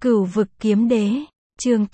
Cửu vực kiếm đế, chương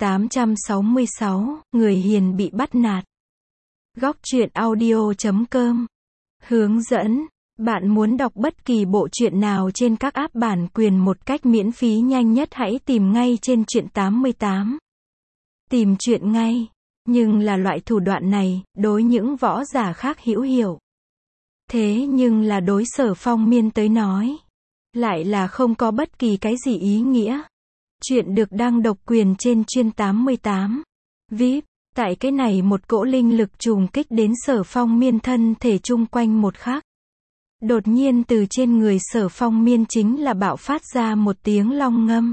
866, người hiền bị bắt nạt. Góc truyện audio.com. Hướng dẫn, bạn muốn đọc bất kỳ bộ truyện nào trên các app bản quyền một cách miễn phí nhanh nhất hãy tìm ngay trên truyện 88. Tìm truyện ngay, nhưng là loại thủ đoạn này, đối những võ giả khác hữu hiệu. Thế nhưng là đối Sở Phong Miên tới nói, lại là không có bất kỳ cái gì ý nghĩa. Chuyện được đăng độc quyền trên chuyên 88. VIP, tại cái này một cỗ linh lực trùng kích đến Sở Phong Miên thân thể chung quanh một khắc. Đột nhiên từ trên người Sở Phong Miên chính là bạo phát ra một tiếng long ngâm.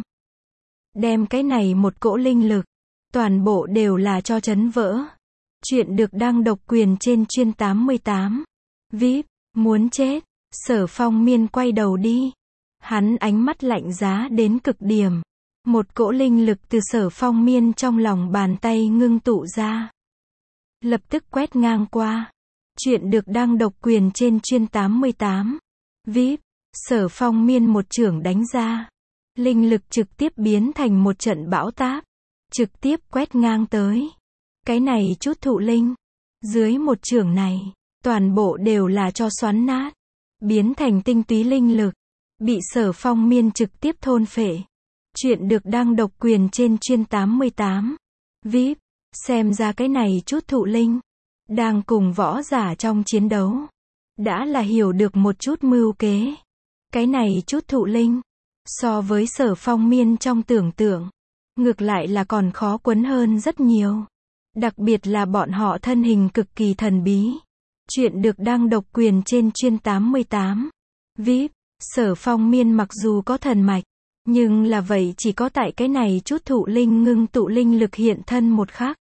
Đem cái này một cỗ linh lực, toàn bộ đều là cho chấn vỡ. Chuyện được đăng độc quyền trên chuyên 88. VIP, muốn chết. Sở Phong Miên quay đầu đi. Hắn ánh mắt lạnh giá đến cực điểm. Một cỗ linh lực từ Sở Phong Miên trong lòng bàn tay ngưng tụ ra. Lập tức quét ngang qua. Chuyện được đăng độc quyền trên chuyên 88. VIP, Sở Phong Miên một chưởng đánh ra. Linh lực trực tiếp biến thành một trận bão táp. Trực tiếp quét ngang tới. Cái này chút thụ linh. Dưới một chưởng này, toàn bộ đều là cho xoắn nát. Biến thành tinh túy linh lực. Bị Sở Phong Miên trực tiếp thôn phệ. Chuyện được đăng độc quyền trên chuyên 88. VIP, xem ra cái này chút thụ linh. Đang cùng võ giả trong chiến đấu. Đã là hiểu được một chút mưu kế. Cái này chút thụ linh. So với Sở Phong Miên trong tưởng tượng. Ngược lại là còn khó quấn hơn rất nhiều. Đặc biệt là bọn họ thân hình cực kỳ thần bí. Chuyện được đăng độc quyền trên chuyên 88. VIP, Sở Phong Miên mặc dù có thần mạch. Nhưng là vậy chỉ có tại cái này chút thụ linh ngưng tụ linh lực hiện thân một khắc.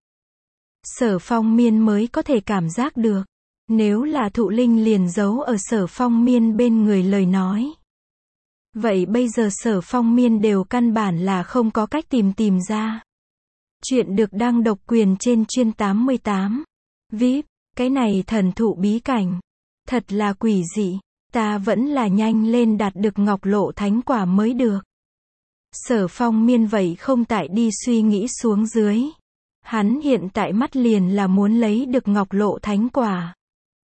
Sở Phong Miên mới có thể cảm giác được. Nếu là thụ linh liền giấu ở Sở Phong Miên bên người lời nói. Vậy bây giờ Sở Phong Miên đều căn bản là không có cách tìm ra. Chuyện được đăng độc quyền trên chuyên 88. VIP, cái này thần thụ bí cảnh. Thật là quỷ dị. Ta vẫn là nhanh lên đạt được ngọc lộ thánh quả mới được. Sở Phong Miên vậy không tại đi suy nghĩ xuống dưới. Hắn hiện tại mắt liền là muốn lấy được ngọc lộ thánh quả.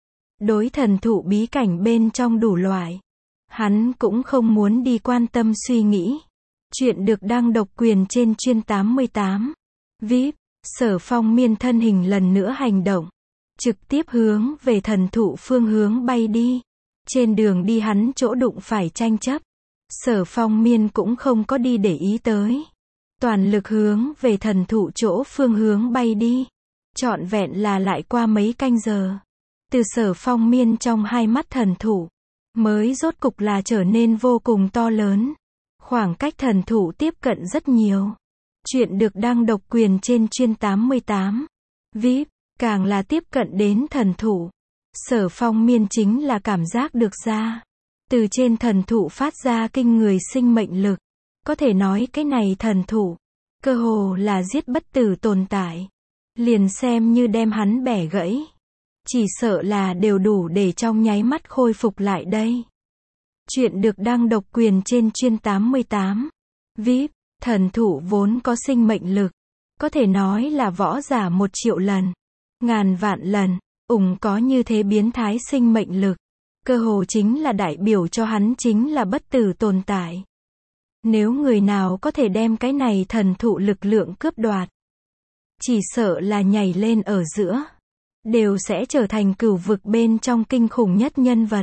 Đối thần thụ bí cảnh bên trong đủ loại. Hắn cũng không muốn đi quan tâm suy nghĩ. Chuyện được đăng độc quyền trên chuyên 88. VIP, Sở Phong Miên thân hình lần nữa hành động. Trực tiếp hướng về thần thụ phương hướng bay đi. Trên đường đi hắn chỗ đụng phải tranh chấp. Sở Phong Miên cũng không có đi để ý tới. Toàn lực hướng về thần thụ chỗ phương hướng bay đi. Trọn vẹn là lại qua mấy canh giờ. Từ Sở Phong Miên trong hai mắt thần thụ. Mới rốt cục là trở nên vô cùng to lớn. Khoảng cách thần thụ tiếp cận rất nhiều. Chuyện được đăng độc quyền trên chuyên 88. VIP, càng là tiếp cận đến thần thụ. Sở Phong Miên chính là cảm giác được ra. Từ trên thần thụ phát ra kinh người sinh mệnh lực. Có thể nói cái này thần thụ. Cơ hồ là giết bất tử tồn tại. Liền xem như đem hắn bẻ gãy. Chỉ sợ là đều đủ để trong nháy mắt khôi phục lại đây. Chuyện được đăng độc quyền trên chuyên 88. VIP, thần thụ vốn có sinh mệnh lực. Có thể nói là võ giả 1 triệu lần. Ngàn vạn lần. Có như thế biến thái sinh mệnh lực. Cơ hồ chính là đại biểu cho hắn chính là bất tử tồn tại. Nếu người nào có thể đem cái này thần thụ lực lượng cướp đoạt. Chỉ sợ là nhảy lên ở giữa. Đều sẽ trở thành cửu vực bên trong kinh khủng nhất nhân vật.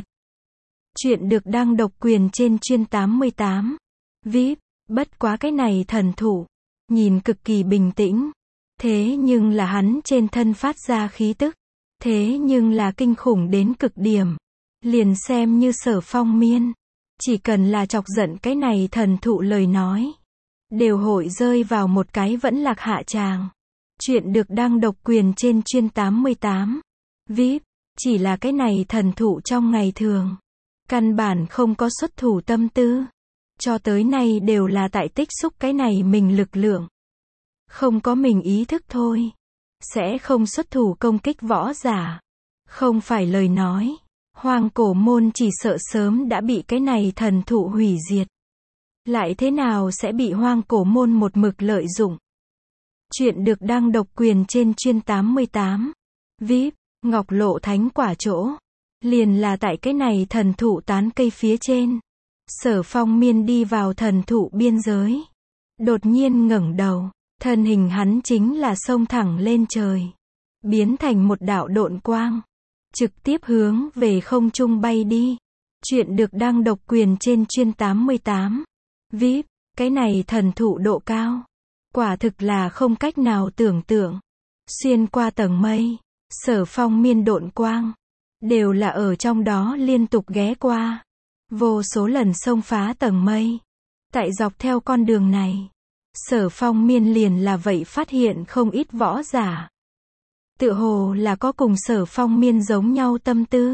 Chuyện được đăng độc quyền trên chuyên 88. VIP, bất quá cái này thần thụ. Nhìn cực kỳ bình tĩnh. Thế nhưng là hắn trên thân phát ra khí tức. Thế nhưng là kinh khủng đến cực điểm. Liền xem như Sở Phong Miên. Chỉ cần là chọc giận cái này thần thụ lời nói. Đều hội rơi vào một cái vẫn lạc hạ tràng. Chuyện được đăng độc quyền trên chuyên 88. VIP, chỉ là cái này thần thụ trong ngày thường. Căn bản không có xuất thủ tâm tư. Cho tới nay đều là tại tích xúc cái này mình lực lượng. Không có mình ý thức thôi. Sẽ không xuất thủ công kích võ giả. Không phải lời nói. Hoang cổ môn chỉ sợ sớm đã bị cái này thần thụ hủy diệt. lại thế nào sẽ bị Hoang Cổ Môn một mực lợi dụng. Chuyện được đăng độc quyền trên chuyên 88. VIP, Ngọc Lộ Thánh Quả chỗ. Liền là tại cái này thần thụ tán cây phía trên. Sở Phong Miên đi vào thần thụ biên giới. Đột nhiên ngẩng đầu, thân hình hắn chính là xông thẳng lên trời. Biến thành một đạo độn quang. Trực tiếp hướng về không trung bay đi. Chuyện được đăng độc quyền trên chuyên 88. VIP, cái này thần thụ độ cao. Quả thực là không cách nào tưởng tượng. Xuyên qua tầng mây, Sở Phong Miên độn quang. Đều là ở trong đó liên tục ghé qua. Vô số lần xông phá tầng mây. Tại dọc theo con đường này, Sở Phong Miên liền là vậy phát hiện không ít võ giả. Tựa hồ là có cùng Sở Phong Miên giống nhau tâm tư.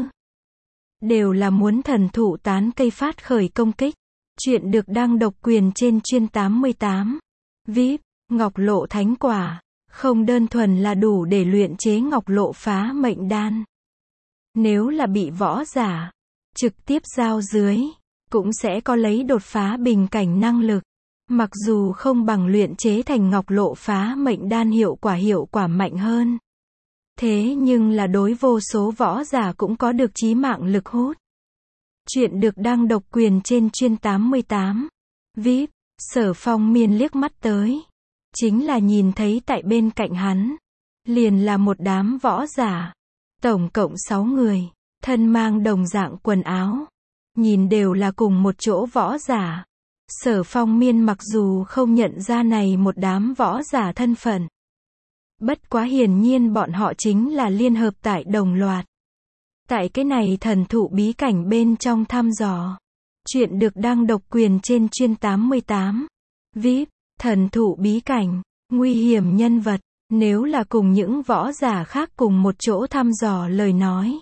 Đều là muốn thần thụ tán cây phát khởi công kích. Chuyện được đăng độc quyền trên chuyên 88. VIP, Ngọc Lộ Thánh Quả. Không đơn thuần là đủ để luyện chế Ngọc Lộ Phá Mệnh Đan. Nếu là bị võ giả trực tiếp giao dưới, cũng sẽ có lấy đột phá bình cảnh năng lực. Mặc dù không bằng luyện chế thành Ngọc Lộ Phá Mệnh Đan hiệu quả mạnh hơn. Thế nhưng là đối vô số võ giả cũng có được chí mạng lực hút. Chuyện được đăng độc quyền trên chuyên 88. VIP, Sở Phong Miên liếc mắt tới. Chính là nhìn thấy tại bên cạnh hắn. Liền là một đám võ giả. Tổng cộng 6 người. Thân mang đồng dạng quần áo. Nhìn đều là cùng một chỗ võ giả. Sở Phong Miên mặc dù không nhận ra này một đám võ giả thân phận. Bất quá hiển nhiên bọn họ chính là liên hợp tại đồng loạt. Tại cái này thần thụ bí cảnh bên trong thăm dò. Chuyện được đăng độc quyền trên chuyên 88. VIP, thần thụ bí cảnh, nguy hiểm nhân vật. Nếu là cùng những võ giả khác cùng một chỗ thăm dò lời nói.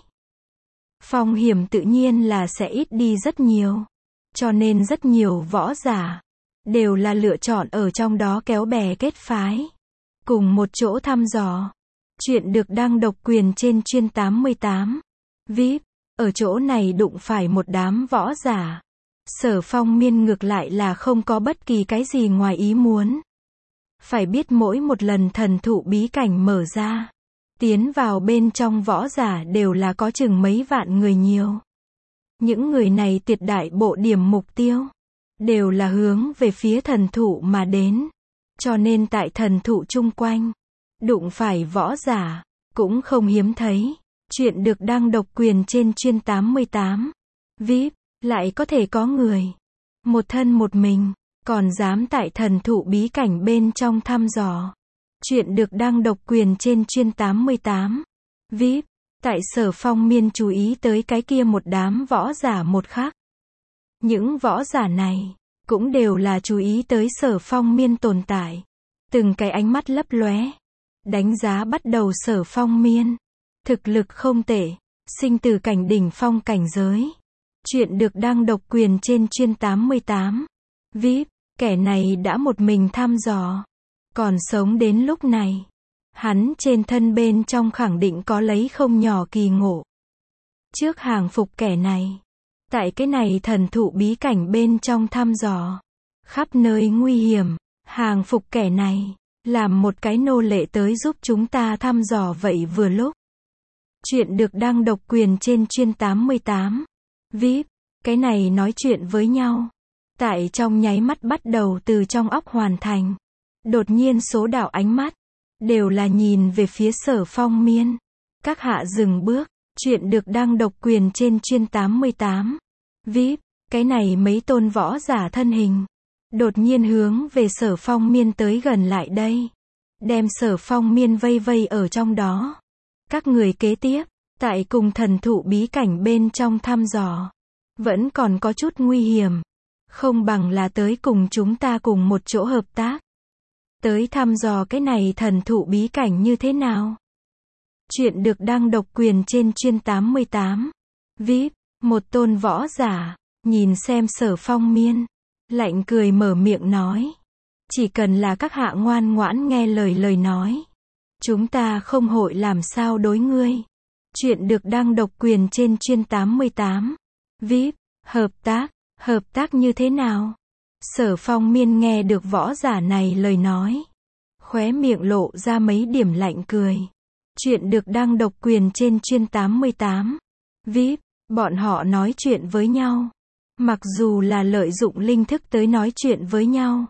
Phong hiểm tự nhiên là sẽ ít đi rất nhiều. Cho nên rất nhiều võ giả đều là lựa chọn ở trong đó kéo bè kết phái. Cùng một chỗ thăm dò. Chuyện được đăng độc quyền trên chuyên 88. VIP, ở chỗ này đụng phải một đám võ giả. Sở Phong Miên ngược lại là không có bất kỳ cái gì ngoài ý muốn. Phải biết mỗi một lần thần thụ bí cảnh mở ra, tiến vào bên trong võ giả đều là có chừng mấy vạn người nhiều. Những người này tuyệt đại bộ điểm mục tiêu đều là hướng về phía thần thụ mà đến. Cho nên tại thần thụ chung quanh, đụng phải võ giả cũng không hiếm thấy. Chuyện được đăng độc quyền trên chuyên 88. VIP, lại có thể có người một thân một mình còn dám tại thần thụ bí cảnh bên trong thăm dò. Chuyện được đăng độc quyền trên chuyên 88. VIP, tại Sở Phong Miên chú ý tới cái kia một đám võ giả một khắc. Những võ giả này cũng đều là chú ý tới Sở Phong Miên tồn tại. Từng cái ánh mắt lấp lóe, đánh giá bắt đầu Sở Phong Miên. Thực lực không tệ, sinh tử cảnh đỉnh phong cảnh giới. Chuyện được đăng độc quyền trên chuyên 88. VIP, kẻ này đã một mình thăm dò. Còn sống đến lúc này. Hắn trên thân bên trong khẳng định có lấy không nhỏ kỳ ngộ. Trước hàng phục kẻ này. Tại cái này thần thụ bí cảnh bên trong thăm dò. Khắp nơi nguy hiểm. Hàng phục kẻ này. Làm một cái nô lệ tới giúp chúng ta thăm dò vậy vừa lúc. Chuyện được đăng độc quyền trên chuyên 88. VIP, cái này nói chuyện với nhau. Tại trong nháy mắt bắt đầu từ trong óc hoàn thành. Đột nhiên số đạo ánh mắt đều là nhìn về phía Sở Phong Miên. Các hạ dừng bước. Chuyện được đăng độc quyền trên chuyên 88. VIP, cái này mấy tôn võ giả thân hình đột nhiên hướng về Sở Phong Miên tới gần lại đây. Đem Sở Phong Miên vây vây ở trong đó. Các người kế tiếp, tại cùng thần thụ bí cảnh bên trong thăm dò, vẫn còn có chút nguy hiểm. Không bằng là tới cùng chúng ta cùng một chỗ hợp tác. Tới thăm dò cái này thần thụ bí cảnh như thế nào? Chuyện được đăng độc quyền trên chuyên 88. VIP, một tôn võ giả, nhìn xem Sở Phong Miên. Lạnh cười mở miệng nói. Chỉ cần là các hạ ngoan ngoãn nghe lời nói. Chúng ta không hội làm sao đối ngươi. Chuyện được đăng độc quyền trên chuyên 88. VIP, hợp tác như thế nào? Sở Phong Miên nghe được võ giả này lời nói. Khóe miệng lộ ra mấy điểm lạnh cười. Chuyện được đăng độc quyền trên chuyên 88. VIP, bọn họ nói chuyện với nhau. Mặc dù là lợi dụng linh thức tới nói chuyện với nhau.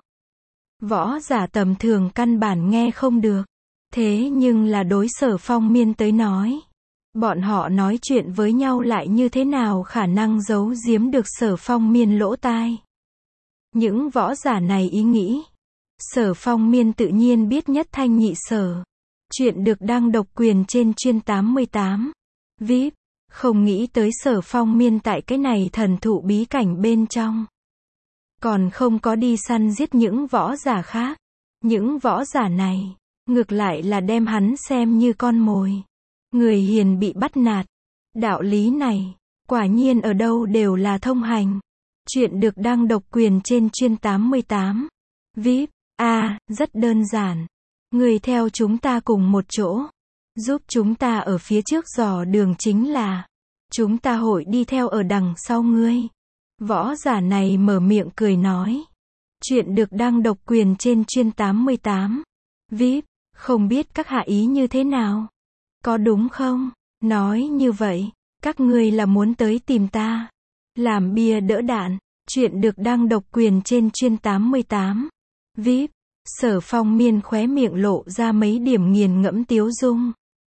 Võ giả tầm thường căn bản nghe không được. Thế nhưng là đối Sở Phong Miên tới nói. Bọn họ nói chuyện với nhau lại như thế nào khả năng giấu giếm được Sở Phong Miên lỗ tai. Những võ giả này ý nghĩ. Sở Phong Miên tự nhiên biết nhất thanh nhị sở. Chuyện được đăng độc quyền trên chuyên 88. VIP, không nghĩ tới Sở Phong Miên tại cái này thần thụ bí cảnh bên trong. Còn không có đi săn giết những võ giả khác. Những võ giả này, ngược lại là đem hắn xem như con mồi. Người hiền bị bắt nạt. Đạo lý này, quả nhiên ở đâu đều là thông hành. Chuyện được đăng độc quyền trên chuyên 88. VIP, rất đơn giản. Người theo chúng ta cùng một chỗ. Giúp chúng ta ở phía trước dò đường chính là. Chúng ta hội đi theo ở đằng sau ngươi. Võ giả này mở miệng cười nói. Chuyện được đăng độc quyền trên chuyên 88. VIP, không biết các hạ ý như thế nào? Có đúng không? Nói như vậy, các ngươi là muốn tới tìm ta. Làm bia đỡ đạn. Chuyện được đăng độc quyền trên chuyên 88. VIP, Sở Phong Miên khóe miệng lộ ra mấy điểm nghiền ngẫm tiếu dung.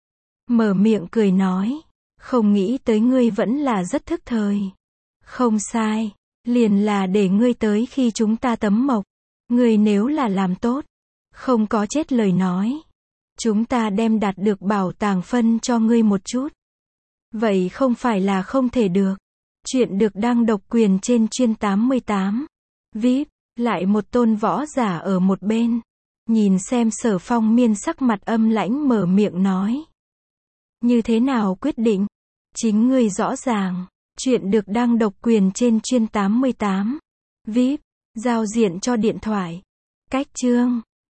Mở miệng cười nói. Không nghĩ tới ngươi vẫn là rất thức thời. Không sai, liền là để ngươi tới khi chúng ta tấm mộc. Ngươi nếu là làm tốt, không có chết lời nói. Chúng ta đem đạt được bảo tàng phân cho ngươi một chút. Vậy không phải là không thể được. Chuyện được đăng độc quyền trên chuyên 88. VIP, lại một tôn võ giả ở một bên. Nhìn xem Sở Phong Miên sắc mặt âm lãnh mở miệng nói. Như thế nào quyết định? Chính ngươi rõ ràng. Chuyện được đăng độc quyền trên chuyên 88. VIP, giao diện cho điện thoại. Cách chương.